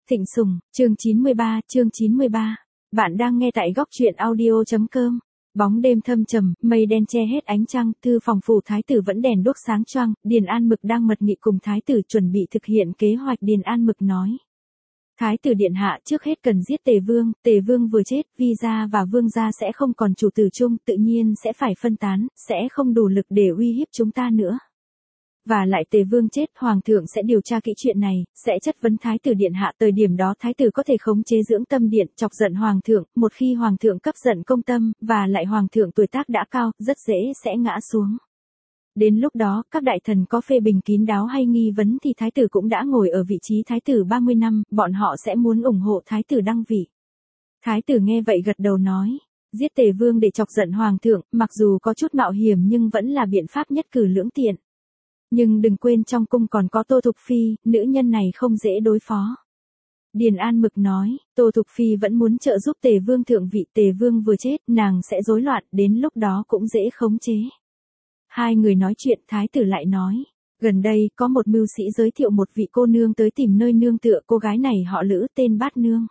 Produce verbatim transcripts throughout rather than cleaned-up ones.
Thịnh Sùng, chương chín mươi ba, chương chín mươi ba. Bạn đang nghe tại góc truyện audio chấm com. Bóng đêm thâm trầm, mây đen che hết ánh trăng, thư phòng phủ thái tử vẫn đèn đuốc sáng choang, Điền An Mực đang mật nghị cùng thái tử chuẩn bị thực hiện kế hoạch. Điền An Mực nói: Thái tử điện hạ, trước hết cần giết Tề Vương, Tề Vương vừa chết, Vi gia và Vương gia sẽ không còn chủ tử chung, tự nhiên sẽ phải phân tán, sẽ không đủ lực để uy hiếp chúng ta nữa. Và lại Tề Vương chết, Hoàng thượng sẽ điều tra kỹ chuyện này, sẽ chất vấn Thái tử điện hạ, thời điểm đó Thái tử có thể khống chế dưỡng tâm điện, chọc giận Hoàng thượng, một khi Hoàng thượng cấp giận công tâm, và lại Hoàng thượng tuổi tác đã cao, rất dễ sẽ ngã xuống. Đến lúc đó, các đại thần có phê bình kín đáo hay nghi vấn thì Thái tử cũng đã ngồi ở vị trí Thái tử ba mươi năm, bọn họ sẽ muốn ủng hộ Thái tử đăng vị. Thái tử nghe vậy gật đầu nói: Giết Tề Vương để chọc giận Hoàng thượng, mặc dù có chút mạo hiểm nhưng vẫn là biện pháp nhất cử lưỡng tiện. Nhưng đừng quên trong cung còn có Tô Thục Phi, nữ nhân này không dễ đối phó. Điền An Mực nói: Tô Thục Phi vẫn muốn trợ giúp Tề Vương thượng vị, Tề Vương vừa chết, nàng sẽ rối loạn, đến lúc đó cũng dễ khống chế. Hai người nói chuyện, thái tử lại nói: Gần đây, có một mưu sĩ giới thiệu một vị cô nương tới tìm nơi nương tựa, cô gái này họ Lữ, tên Bát Nương.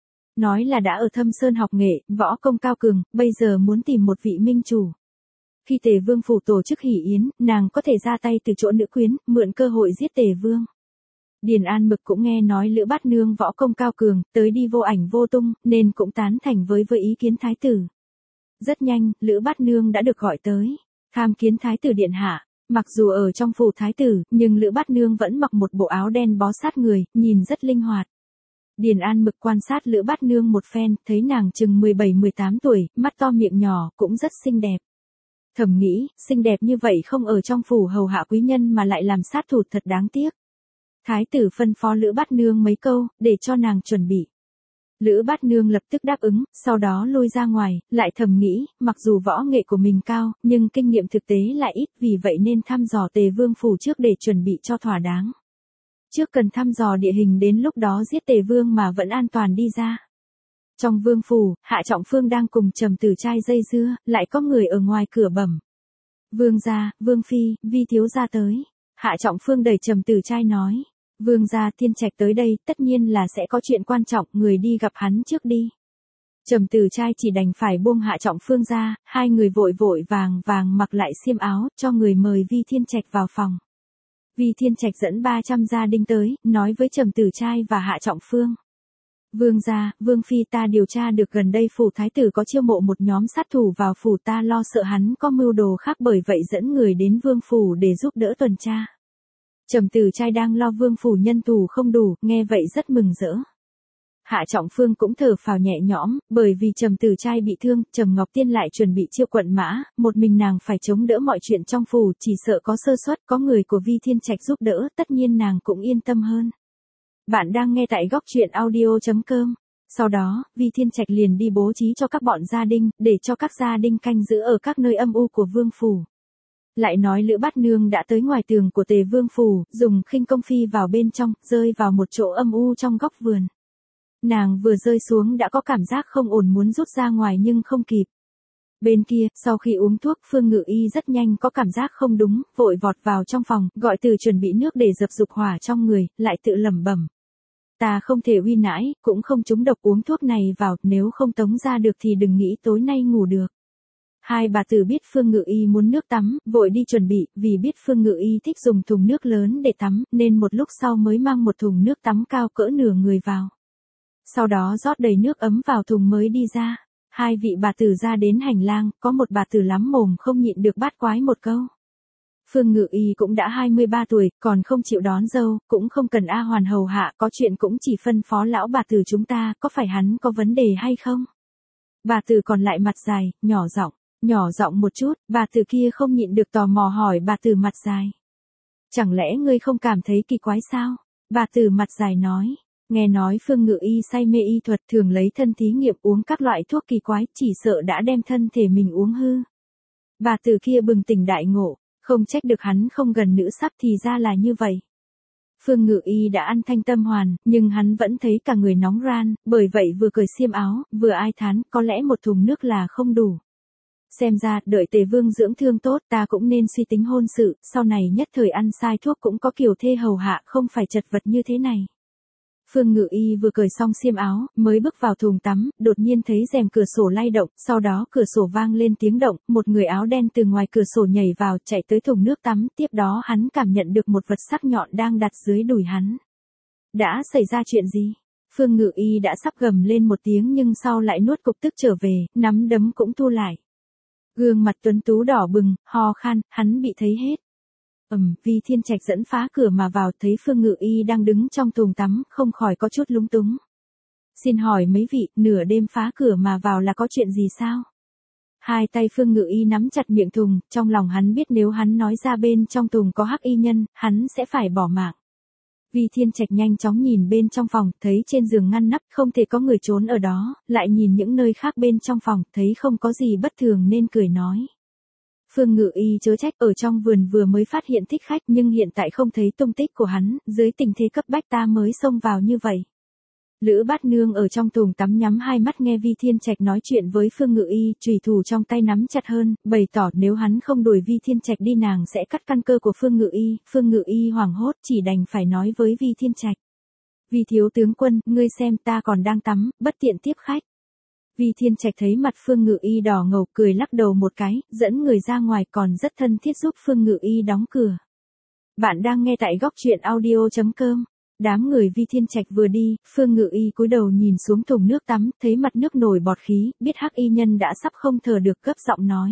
Nói là đã ở Thâm Sơn học nghệ, võ công cao cường, bây giờ muốn tìm một vị minh chủ. Khi Tề Vương phủ tổ chức hỷ yến, nàng có thể ra tay từ chỗ nữ quyến, mượn cơ hội giết Tề Vương. Điền An Mực cũng nghe nói Lữ Bát Nương võ công cao cường, tới đi vô ảnh vô tung, nên cũng tán thành với với ý kiến thái tử. Rất nhanh, Lữ Bát Nương đã được gọi tới, tham kiến thái tử điện hạ. Mặc dù ở trong phủ thái tử, nhưng Lữ Bát Nương vẫn mặc một bộ áo đen bó sát người, nhìn rất linh hoạt. Điền An Mực quan sát Lữ Bát Nương một phen, thấy nàng chừng mười bảy mười tám tuổi, mắt to miệng nhỏ, cũng rất xinh đẹp. Thầm nghĩ, xinh đẹp như vậy không ở trong phủ hầu hạ quý nhân mà lại làm sát thủ, thật đáng tiếc. Thái tử phân phó Lữ Bát Nương mấy câu, để cho nàng chuẩn bị. Lữ Bát Nương lập tức đáp ứng, sau đó lui ra ngoài, lại thầm nghĩ, mặc dù võ nghệ của mình cao, nhưng kinh nghiệm thực tế lại ít, vì vậy nên thăm dò Tề Vương phủ trước để chuẩn bị cho thỏa đáng. Trước cần thăm dò địa hình, đến lúc đó giết Tề Vương mà vẫn an toàn đi ra. Trong vương phủ, Hạ Trọng Phương đang cùng Trầm Tử Trai dây dưa, lại có người ở ngoài cửa bẩm: Vương gia, Vương phi, Vi thiếu gia tới. Hạ Trọng Phương đẩy Trầm Tử Trai nói: Vương gia, Thiên Trạch tới đây, tất nhiên là sẽ có chuyện quan trọng, người đi gặp hắn trước đi. Trầm Tử Trai chỉ đành phải buông Hạ Trọng Phương ra, hai người vội vội vàng vàng mặc lại xiêm áo, cho người mời Vi Thiên Trạch vào phòng. Vi Thiên Trạch dẫn ba trăm gia đình tới, nói với Trầm Tử Trai và Hạ Trọng Phương: Vương gia, Vương phi, ta điều tra được gần đây phủ thái tử có chiêu mộ một nhóm sát thủ vào phủ, ta lo sợ hắn có mưu đồ khác, bởi vậy dẫn người đến vương phủ để giúp đỡ tuần tra. Trầm Tử Trai đang lo vương phủ nhân thủ không đủ, nghe vậy rất mừng rỡ. Hạ Trọng Phương cũng thở phào nhẹ nhõm, bởi vì Trầm Tử Trai bị thương, Trầm Ngọc Tiên lại chuẩn bị chiêu quận mã, một mình nàng phải chống đỡ mọi chuyện trong phủ, chỉ sợ có sơ suất, có người của Vi Thiên Trạch giúp đỡ, tất nhiên nàng cũng yên tâm hơn. Bạn đang nghe tại góc truyện audio chấm com. Sau đó, Vi Thiên Trạch liền đi bố trí cho các bọn gia đình, để cho các gia đình canh giữ ở các nơi âm u của vương phủ. Lại nói Lữ Bát Nương đã tới ngoài tường của Tề Vương phủ, dùng khinh công phi vào bên trong, rơi vào một chỗ âm u trong góc vườn. Nàng vừa rơi xuống đã có cảm giác không ổn, muốn rút ra ngoài nhưng không kịp. Bên kia, sau khi uống thuốc, Phương Ngự Y rất nhanh có cảm giác không đúng, vội vọt vào trong phòng, gọi Từ chuẩn bị nước để dập dục hỏa trong người, lại tự lẩm bẩm: Ta không thể uy nãi, cũng không trúng độc, uống thuốc này vào, nếu không tống ra được thì đừng nghĩ tối nay ngủ được. Hai bà tử biết Phương Ngự Y muốn nước tắm, vội đi chuẩn bị, vì biết Phương Ngự Y thích dùng thùng nước lớn để tắm, nên một lúc sau mới mang một thùng nước tắm cao cỡ nửa người vào. Sau đó rót đầy nước ấm vào thùng mới đi ra. Hai vị bà tử ra đến hành lang, có một bà tử lắm mồm không nhịn được bát quái một câu. Phương Ngự Y cũng đã hai mươi ba tuổi, còn không chịu đón dâu, cũng không cần A Hoàn hầu hạ, có chuyện cũng chỉ phân phó lão bà tử chúng ta, có phải hắn có vấn đề hay không? Bà tử còn lại mặt dài, nhỏ giọng, nhỏ giọng một chút, bà tử kia không nhịn được tò mò hỏi bà tử mặt dài: Chẳng lẽ ngươi không cảm thấy kỳ quái sao? Bà tử mặt dài nói: Nghe nói Phương Ngự Y say mê y thuật, thường lấy thân thí nghiệm uống các loại thuốc kỳ quái, chỉ sợ đã đem thân thể mình uống hư. Bà tử kia bừng tỉnh đại ngộ, không trách được hắn không gần nữ sắc, thì ra là như vậy. Phương Ngự Y đã ăn thanh tâm hoàn, nhưng hắn vẫn thấy cả người nóng ran, bởi vậy vừa cởi xiêm áo, vừa ai thán, có lẽ một thùng nước là không đủ. Xem ra, đợi Tề Vương dưỡng thương tốt, ta cũng nên suy tính hôn sự, sau này nhất thời ăn sai thuốc cũng có kiều thê hầu hạ, không phải chật vật như thế này. Phương Ngự Y vừa cởi xong xiêm áo, mới bước vào thùng tắm, đột nhiên thấy rèm cửa sổ lay động, sau đó cửa sổ vang lên tiếng động, một người áo đen từ ngoài cửa sổ nhảy vào, chạy tới thùng nước tắm, tiếp đó hắn cảm nhận được một vật sắc nhọn đang đặt dưới đùi hắn. Đã xảy ra chuyện gì? Phương Ngự Y đã sắp gầm lên một tiếng nhưng sau lại nuốt cục tức trở về, nắm đấm cũng thu lại. Gương mặt tuấn tú đỏ bừng, ho khan, hắn bị thấy hết. Ầm, Vi Thiên Trạch dẫn phá cửa mà vào, thấy Phương Ngự Y đang đứng trong thùng tắm, không khỏi có chút lúng túng. Xin hỏi mấy vị, nửa đêm phá cửa mà vào là có chuyện gì sao? Hai tay Phương Ngự Y nắm chặt miệng thùng, trong lòng hắn biết nếu hắn nói ra bên trong thùng có hắc y nhân, hắn sẽ phải bỏ mạng. Vi Thiên Trạch nhanh chóng nhìn bên trong phòng, thấy trên giường ngăn nắp, không thể có người trốn ở đó, lại nhìn những nơi khác bên trong phòng, thấy không có gì bất thường nên cười nói. Phương Ngự Y chớ trách, ở trong vườn vừa mới phát hiện thích khách nhưng hiện tại không thấy tung tích của hắn, dưới tình thế cấp bách ta mới xông vào như vậy. Lữ Bát Nương ở trong thùng tắm nhắm hai mắt nghe Vi Thiên Trạch nói chuyện với Phương Ngự Y, chùy thủ trong tay nắm chặt hơn, bày tỏ nếu hắn không đuổi Vi Thiên Trạch đi nàng sẽ cắt căn cơ của Phương Ngự Y. Phương Ngự Y hoảng hốt chỉ đành phải nói với Vi Thiên Trạch. Vi thiếu tướng quân, ngươi xem ta còn đang tắm, bất tiện tiếp khách. Vi Thiên Trạch thấy mặt Phương Ngự Y đỏ ngầu, cười lắc đầu một cái, dẫn người ra ngoài, còn rất thân thiết giúp Phương Ngự Y đóng cửa. Bạn đang nghe tại góc truyện audio chấm com. Đám người Vi Thiên Trạch vừa đi, Phương Ngự Y cúi đầu nhìn xuống thùng nước tắm, thấy mặt nước nổi bọt khí, biết hắc y nhân đã sắp không thở được, gấp giọng nói.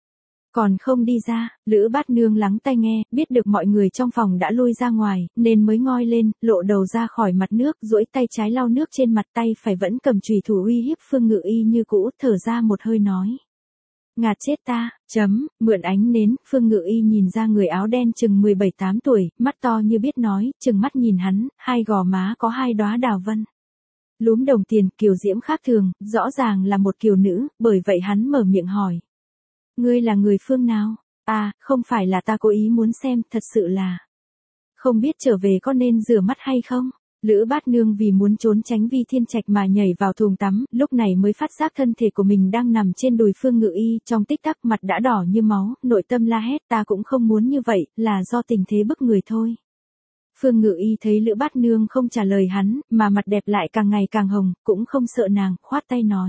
Còn không đi ra. Lữ Bát Nương lắng tai nghe, biết được mọi người trong phòng đã lui ra ngoài, nên mới ngoi lên, lộ đầu ra khỏi mặt nước, duỗi tay trái lau nước trên mặt, tay phải vẫn cầm chùy thủ uy hiếp Phương Ngự Y như cũ, thở ra một hơi nói. Ngạt chết ta, chấm, mượn ánh nến, Phương Ngự Y nhìn ra người áo đen chừng mười bảy tám tuổi, mắt to như biết nói, chừng mắt nhìn hắn, hai gò má có hai đóa đào vân. Lúm đồng tiền, kiều diễm khác thường, rõ ràng là một kiều nữ, bởi vậy hắn mở miệng hỏi. Ngươi là người phương nào? À, không phải là ta cố ý muốn xem, thật sự là. Không biết trở về có nên rửa mắt hay không? Lữ Bát Nương vì muốn trốn tránh Vi Thiên Trạch mà nhảy vào thùng tắm, lúc này mới phát giác thân thể của mình đang nằm trên đùi Phương Ngự Y, trong tích tắc mặt đã đỏ như máu, nội tâm la hét, ta cũng không muốn như vậy, là do tình thế bức người thôi. Phương Ngự Y thấy Lữ Bát Nương không trả lời hắn, mà mặt đẹp lại càng ngày càng hồng, cũng không sợ nàng, khoát tay nói.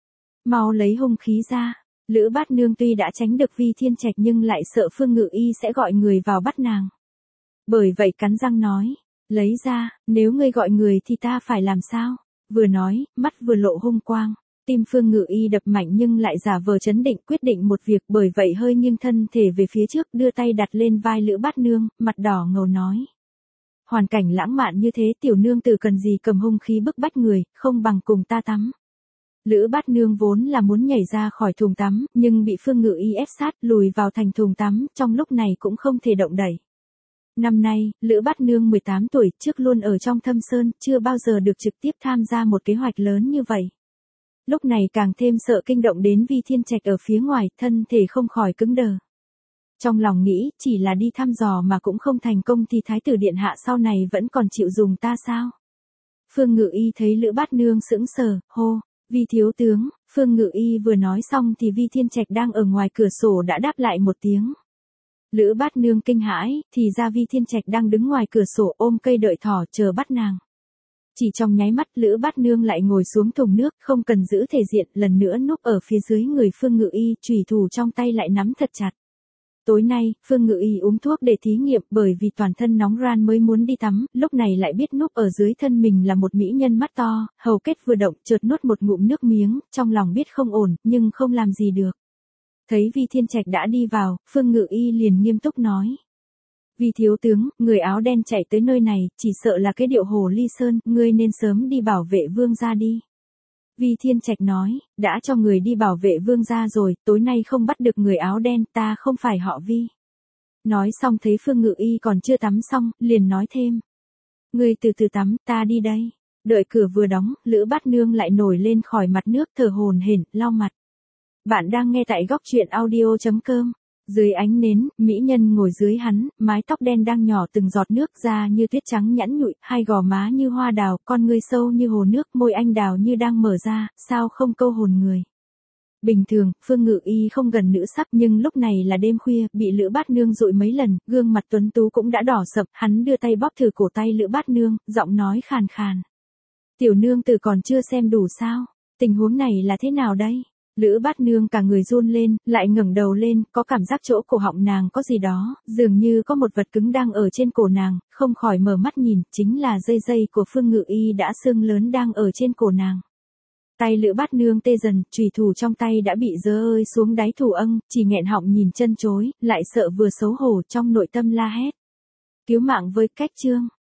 Mau lấy hung khí ra. Lữ Bát Nương tuy đã tránh được Vi Thiên Trạch nhưng lại sợ Phương Ngự Y sẽ gọi người vào bắt nàng. Bởi vậy cắn răng nói. Lấy ra, nếu ngươi gọi người thì ta phải làm sao? Vừa nói, mắt vừa lộ hung quang. Tim Phương Ngự Y đập mạnh nhưng lại giả vờ trấn định, quyết định một việc, bởi vậy hơi nghiêng thân thể về phía trước, đưa tay đặt lên vai Lữ Bát Nương, mặt đỏ ngầu nói. Hoàn cảnh lãng mạn như thế, tiểu nương tử cần gì cầm hung khí bức bách người, không bằng cùng ta tắm. Lữ Bát Nương vốn là muốn nhảy ra khỏi thùng tắm, nhưng bị Phương Ngự Y ép sát, lùi vào thành thùng tắm, trong lúc này cũng không thể động đẩy. Năm nay, Lữ Bát Nương mười tám tuổi, trước luôn ở trong thâm sơn, chưa bao giờ được trực tiếp tham gia một kế hoạch lớn như vậy. Lúc này càng thêm sợ kinh động đến Vi Thiên Trạch ở phía ngoài, thân thể không khỏi cứng đờ. Trong lòng nghĩ, chỉ là đi thăm dò mà cũng không thành công thì Thái tử Điện Hạ sau này vẫn còn chịu dùng ta sao? Phương Ngự Y thấy Lữ Bát Nương sững sờ, hô, Vi thiếu tướng. Phương Ngự Y vừa nói xong thì Vi Thiên Trạch đang ở ngoài cửa sổ đã đáp lại một tiếng. Lữ Bát Nương kinh hãi, thì ra Vi Thiên Trạch đang đứng ngoài cửa sổ ôm cây đợi thỏ chờ bắt nàng. Chỉ trong nháy mắt Lữ Bát Nương lại ngồi xuống thùng nước, không cần giữ thể diện, lần nữa núp ở phía dưới người Phương Ngự Y, chùy thủ trong tay lại nắm thật chặt. Tối nay, Phương Ngự Y uống thuốc để thí nghiệm, bởi vì toàn thân nóng ran mới muốn đi tắm, lúc này lại biết núp ở dưới thân mình là một mỹ nhân mắt to, hầu kết vừa động, chợt nuốt một ngụm nước miếng, trong lòng biết không ổn, nhưng không làm gì được. Thấy Vi Thiên Trạch đã đi vào, Phương Ngự Y liền nghiêm túc nói. Vi thiếu tướng, người áo đen chạy tới nơi này, chỉ sợ là cái điệu hồ ly sơn, ngươi nên sớm đi bảo vệ vương gia đi. Vi Thiên Trạch nói, đã cho người đi bảo vệ vương gia rồi, tối nay không bắt được người áo đen, ta không phải họ Vi. Nói xong thấy Phương Ngự Y còn chưa tắm xong, liền nói thêm. Ngươi từ từ tắm, ta đi đây. Đợi cửa vừa đóng, Lữ Bát Nương lại nổi lên khỏi mặt nước thở hổn hển, lau mặt. Bạn đang nghe tại góc truyện audio chấm com. Dưới ánh nến, mỹ nhân ngồi dưới hắn, mái tóc đen đang nhỏ từng giọt nước ra như tuyết trắng nhẵn nhụi, hai gò má như hoa đào, con ngươi sâu như hồ nước, môi anh đào như đang mở ra, sao không câu hồn người. Bình thường, Phương Ngự Y không gần nữ sắc nhưng lúc này là đêm khuya, bị Lữ Bát Nương dụi mấy lần, gương mặt tuấn tú cũng đã đỏ sậm, hắn đưa tay bóp thử cổ tay Lữ Bát Nương, giọng nói khàn khàn. Tiểu nương tử còn chưa xem đủ sao? Tình huống này là thế nào đây? Lữ Bát Nương cả người run lên, lại ngẩng đầu lên, có cảm giác chỗ cổ họng nàng có gì đó, dường như có một vật cứng đang ở trên cổ nàng, không khỏi mở mắt nhìn, chính là dây dây của Phương Ngự Y đã sưng lớn đang ở trên cổ nàng. Tay Lữ Bát Nương tê dần, chùy thủ trong tay đã bị giơ ơi xuống đáy thủ âng, chỉ nghẹn họng nhìn chân chối, lại sợ vừa xấu hổ trong nội tâm la hét. Cứu mạng với Cách Trương.